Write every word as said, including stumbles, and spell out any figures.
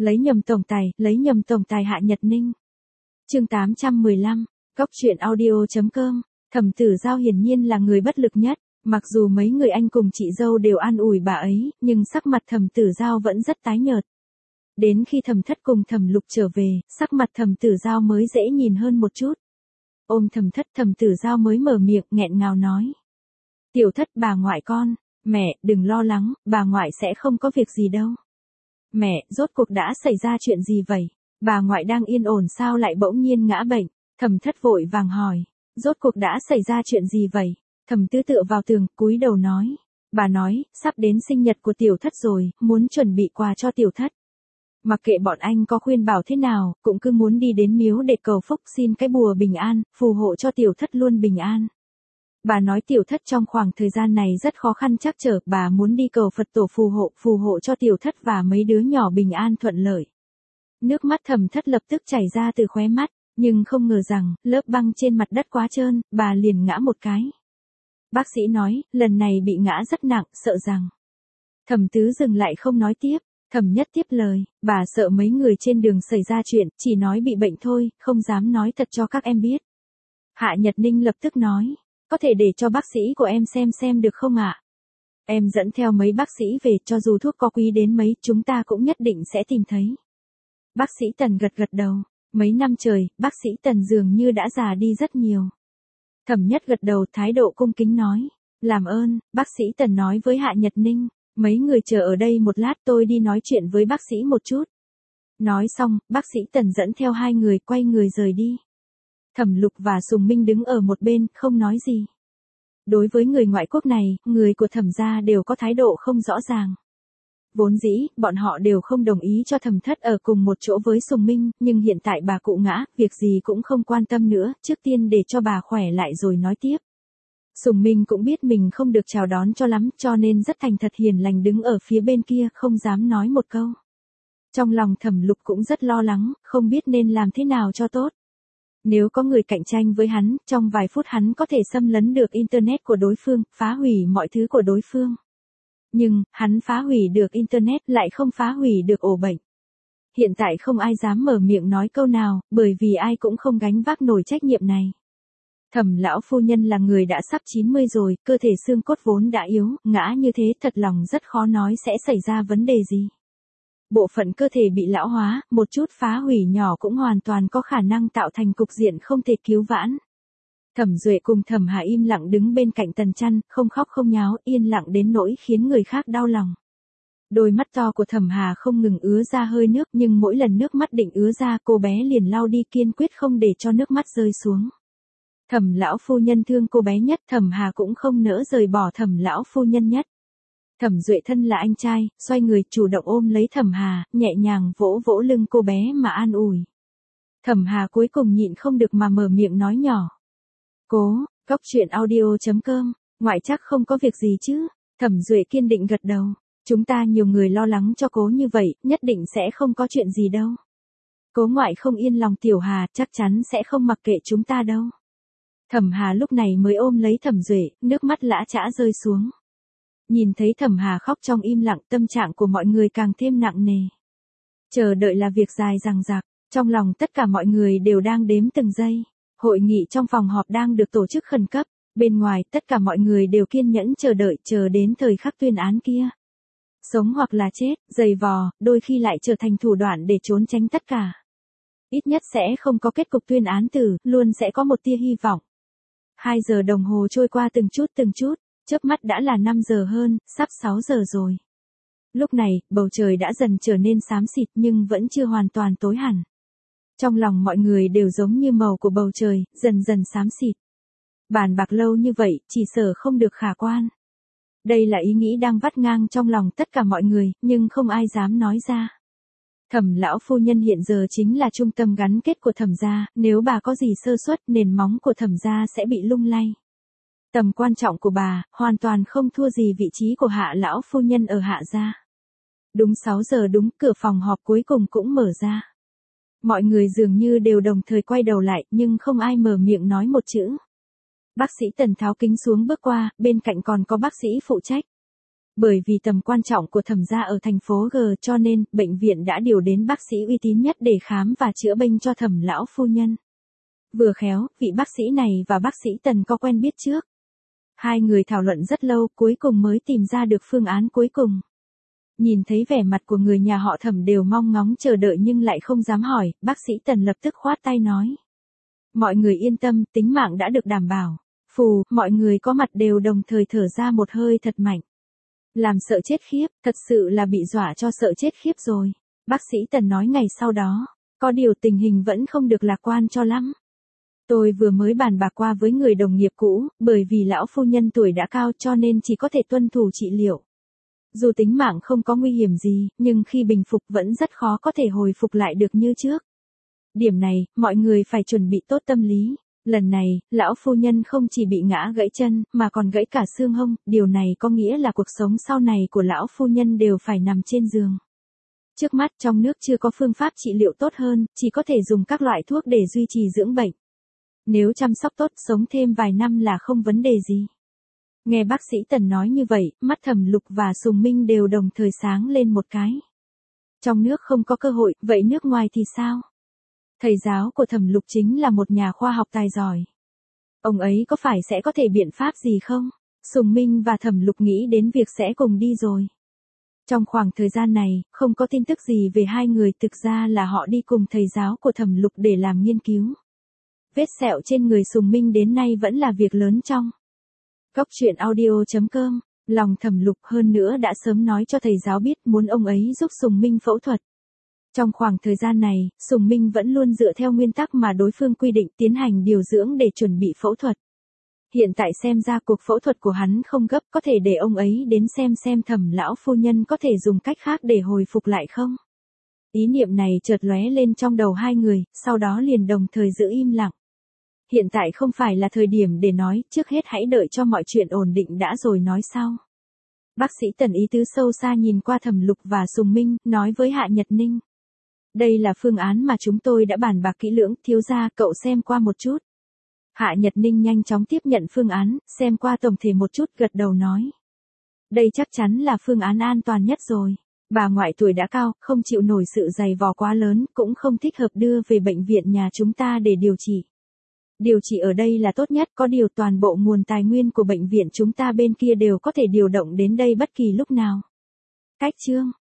Lấy nhầm tổng tài, lấy nhầm tổng tài Hạ Nhật Ninh. Chương tám trăm mười lăm, Cóc truyện audio chấm com. Thẩm Tử Giao hiển nhiên là người bất lực nhất, mặc dù mấy người anh cùng chị dâu đều an ủi bà ấy, nhưng sắc mặt Thẩm Tử Giao vẫn rất tái nhợt. Đến khi Thẩm Thất cùng Thẩm Lục trở về, sắc mặt Thẩm Tử Giao mới dễ nhìn hơn một chút. Ôm Thẩm Thất, Thẩm Tử Giao mới mở miệng nghẹn ngào nói: "Tiểu Thất, bà ngoại con, mẹ, đừng lo lắng, bà ngoại sẽ không có việc gì đâu." "Mẹ, rốt cuộc đã xảy ra chuyện gì vậy? Bà ngoại đang yên ổn sao lại bỗng nhiên ngã bệnh?" Thẩm Thất vội vàng hỏi. "Rốt cuộc đã xảy ra chuyện gì vậy?" Thẩm Tứ tựa vào tường, cúi đầu nói. "Bà nói, sắp đến sinh nhật của Tiểu Thất rồi, muốn chuẩn bị quà cho Tiểu Thất. Mặc kệ bọn anh có khuyên bảo thế nào, cũng cứ muốn đi đến miếu để cầu phúc xin cái bùa bình an, phù hộ cho Tiểu Thất luôn bình an. Bà nói Tiểu Thất trong khoảng thời gian này rất khó khăn trắc trở, bà muốn đi cầu Phật tổ phù hộ, phù hộ cho Tiểu Thất và mấy đứa nhỏ bình an thuận lợi." Nước mắt Thẩm Thất lập tức chảy ra từ khóe mắt, nhưng không ngờ rằng, lớp băng trên mặt đất quá trơn, bà liền ngã một cái. Bác sĩ nói, lần này bị ngã rất nặng, sợ rằng. Thẩm Tứ dừng lại không nói tiếp. Thẩm Nhất tiếp lời, bà sợ mấy người trên đường xảy ra chuyện, chỉ nói bị bệnh thôi, không dám nói thật cho các em biết. Hạ Nhật Ninh lập tức nói, có thể để cho bác sĩ của em xem xem được không ạ? Em dẫn theo mấy bác sĩ về, cho dù thuốc có quý đến mấy, chúng ta cũng nhất định sẽ tìm thấy. Bác sĩ Tần gật gật đầu, mấy năm trời, bác sĩ Tần dường như đã già đi rất nhiều. Thẩm Nhất gật đầu, thái độ cung kính nói, làm ơn, bác sĩ Tần nói với Hạ Nhật Ninh. Mấy người chờ ở đây một lát, tôi đi nói chuyện với bác sĩ một chút. Nói xong, bác sĩ Tần dẫn theo hai người quay người rời đi. Thẩm Lục và Sùng Minh đứng ở một bên, không nói gì. Đối với người ngoại quốc này, người của Thẩm gia đều có thái độ không rõ ràng. Vốn dĩ, bọn họ đều không đồng ý cho Thẩm Thất ở cùng một chỗ với Sùng Minh, nhưng hiện tại bà cụ ngã, việc gì cũng không quan tâm nữa, trước tiên để cho bà khỏe lại rồi nói tiếp. Sùng Minh cũng biết mình không được chào đón cho lắm, cho nên rất thành thật hiền lành đứng ở phía bên kia, không dám nói một câu. Trong lòng Thẩm Lục cũng rất lo lắng, không biết nên làm thế nào cho tốt. Nếu có người cạnh tranh với hắn, trong vài phút hắn có thể xâm lấn được Internet của đối phương, phá hủy mọi thứ của đối phương. Nhưng, hắn phá hủy được Internet, lại không phá hủy được ổ bệnh. Hiện tại không ai dám mở miệng nói câu nào, bởi vì ai cũng không gánh vác nổi trách nhiệm này. Thẩm lão phu nhân là người đã sắp chín mươi rồi, cơ thể xương cốt vốn đã yếu, ngã như thế thật lòng rất khó nói sẽ xảy ra vấn đề gì. Bộ phận cơ thể bị lão hóa, một chút phá hủy nhỏ cũng hoàn toàn có khả năng tạo thành cục diện không thể cứu vãn. Thẩm Duệ cùng Thẩm Hà im lặng đứng bên cạnh Tần Chăn, không khóc không nháo, yên lặng đến nỗi khiến người khác đau lòng. Đôi mắt to của Thẩm Hà không ngừng ứa ra hơi nước, nhưng mỗi lần nước mắt định ứa ra, cô bé liền lau đi, kiên quyết không để cho nước mắt rơi xuống. Thẩm lão phu nhân thương cô bé nhất, Thẩm Hà cũng không nỡ rời bỏ Thẩm lão phu nhân nhất. Thẩm Duệ thân là anh trai, xoay người chủ động ôm lấy Thẩm Hà, nhẹ nhàng vỗ vỗ lưng cô bé mà an ủi. Thẩm Hà cuối cùng nhịn không được mà mở miệng nói nhỏ. Cố, Cóc truyện audio chấm com, ngoại chắc không có việc gì chứ? Thẩm Duệ kiên định gật đầu. Chúng ta nhiều người lo lắng cho cố như vậy, nhất định sẽ không có chuyện gì đâu. Cố ngoại không yên lòng Tiểu Hà, chắc chắn sẽ không mặc kệ chúng ta đâu. Thẩm Hà lúc này mới ôm lấy Thẩm Duệ, nước mắt lã chã rơi xuống. Nhìn thấy Thẩm Hà khóc trong im lặng, tâm trạng của mọi người càng thêm nặng nề. Chờ đợi là việc dài dằng dặc, trong lòng tất cả mọi người đều đang đếm từng giây. Hội nghị trong phòng họp đang được tổ chức khẩn cấp, bên ngoài tất cả mọi người đều kiên nhẫn chờ đợi, chờ đến thời khắc tuyên án kia. Sống hoặc là chết, giày vò, đôi khi lại trở thành thủ đoạn để trốn tránh tất cả. Ít nhất sẽ không có kết cục tuyên án tử, luôn sẽ có một tia hy vọng. Hai giờ đồng hồ trôi qua từng chút từng chút, chớp mắt đã là năm giờ hơn, sắp sáu giờ rồi. Lúc này, bầu trời đã dần trở nên xám xịt nhưng vẫn chưa hoàn toàn tối hẳn. Trong lòng mọi người đều giống như màu của bầu trời, dần dần xám xịt. Bàn bạc lâu như vậy, chỉ sợ không được khả quan. Đây là ý nghĩ đang vắt ngang trong lòng tất cả mọi người, nhưng không ai dám nói ra. Thẩm lão phu nhân hiện giờ chính là trung tâm gắn kết của Thẩm gia, nếu bà có gì sơ suất, nền móng của Thẩm gia sẽ bị lung lay. Tầm quan trọng của bà, hoàn toàn không thua gì vị trí của Hạ lão phu nhân ở Hạ gia. Đúng sáu giờ đúng, cửa phòng họp cuối cùng cũng mở ra. Mọi người dường như đều đồng thời quay đầu lại, nhưng không ai mở miệng nói một chữ. Bác sĩ Tần tháo kính xuống bước qua, bên cạnh còn có bác sĩ phụ trách. Bởi vì tầm quan trọng của Thẩm gia ở thành phố G cho nên bệnh viện đã điều đến bác sĩ uy tín nhất để khám và chữa bệnh cho Thẩm lão phu nhân. Vừa khéo, vị bác sĩ này và bác sĩ Tần có quen biết trước. Hai người thảo luận rất lâu, cuối cùng mới tìm ra được phương án cuối cùng. Nhìn thấy vẻ mặt của người nhà họ Thẩm đều mong ngóng chờ đợi nhưng lại không dám hỏi, bác sĩ Tần lập tức khoát tay nói. Mọi người yên tâm, tính mạng đã được đảm bảo. Phù, mọi người có mặt đều đồng thời thở ra một hơi thật mạnh. Làm sợ chết khiếp, thật sự là bị dọa cho sợ chết khiếp rồi. Bác sĩ Tần nói ngày sau đó, có điều tình hình vẫn không được lạc quan cho lắm. Tôi vừa mới bàn bạc qua với người đồng nghiệp cũ, bởi vì lão phu nhân tuổi đã cao cho nên chỉ có thể tuân thủ trị liệu. Dù tính mạng không có nguy hiểm gì, nhưng khi bình phục vẫn rất khó có thể hồi phục lại được như trước. Điểm này, mọi người phải chuẩn bị tốt tâm lý. Lần này, lão phu nhân không chỉ bị ngã gãy chân, mà còn gãy cả xương hông, điều này có nghĩa là cuộc sống sau này của lão phu nhân đều phải nằm trên giường. Trước mắt trong nước chưa có phương pháp trị liệu tốt hơn, chỉ có thể dùng các loại thuốc để duy trì dưỡng bệnh. Nếu chăm sóc tốt, sống thêm vài năm là không vấn đề gì. Nghe bác sĩ Tần nói như vậy, mắt Thẩm Lục và Sùng Minh đều đồng thời sáng lên một cái. Trong nước không có cơ hội, vậy nước ngoài thì sao? Thầy giáo của Thẩm Lục chính là một nhà khoa học tài giỏi. Ông ấy có phải sẽ có thể biện pháp gì không? Sùng Minh và Thẩm Lục nghĩ đến việc sẽ cùng đi rồi. Trong khoảng thời gian này, không có tin tức gì về hai người, thực ra là họ đi cùng thầy giáo của Thẩm Lục để làm nghiên cứu. Vết sẹo trên người Sùng Minh đến nay vẫn là việc lớn trong. Góc truyện audio chấm com, lòng Thẩm Lục hơn nữa đã sớm nói cho thầy giáo biết muốn ông ấy giúp Sùng Minh phẫu thuật. Trong khoảng thời gian này, Sùng Minh vẫn luôn dựa theo nguyên tắc mà đối phương quy định tiến hành điều dưỡng để chuẩn bị phẫu thuật. Hiện tại xem ra cuộc phẫu thuật của hắn không gấp, có thể để ông ấy đến xem xem Thẩm lão phu nhân có thể dùng cách khác để hồi phục lại không. Ý niệm này chợt lóe lên trong đầu hai người, sau đó liền đồng thời giữ im lặng. Hiện tại không phải là thời điểm để nói, trước hết hãy đợi cho mọi chuyện ổn định đã rồi nói sau. Bác sĩ Tần ý tứ sâu xa nhìn qua Thẩm Lục và Sùng Minh, nói với Hạ Nhật Ninh. Đây là phương án mà chúng tôi đã bàn bạc kỹ lưỡng, thiếu gia cậu xem qua một chút. Hạ Nhật Ninh nhanh chóng tiếp nhận phương án, xem qua tổng thể một chút, gật đầu nói. Đây chắc chắn là phương án an toàn nhất rồi. Bà ngoại tuổi đã cao, không chịu nổi sự dày vò quá lớn, cũng không thích hợp đưa về bệnh viện nhà chúng ta để điều trị. Điều trị ở đây là tốt nhất, có điều toàn bộ nguồn tài nguyên của bệnh viện chúng ta bên kia đều có thể điều động đến đây bất kỳ lúc nào. Cách chương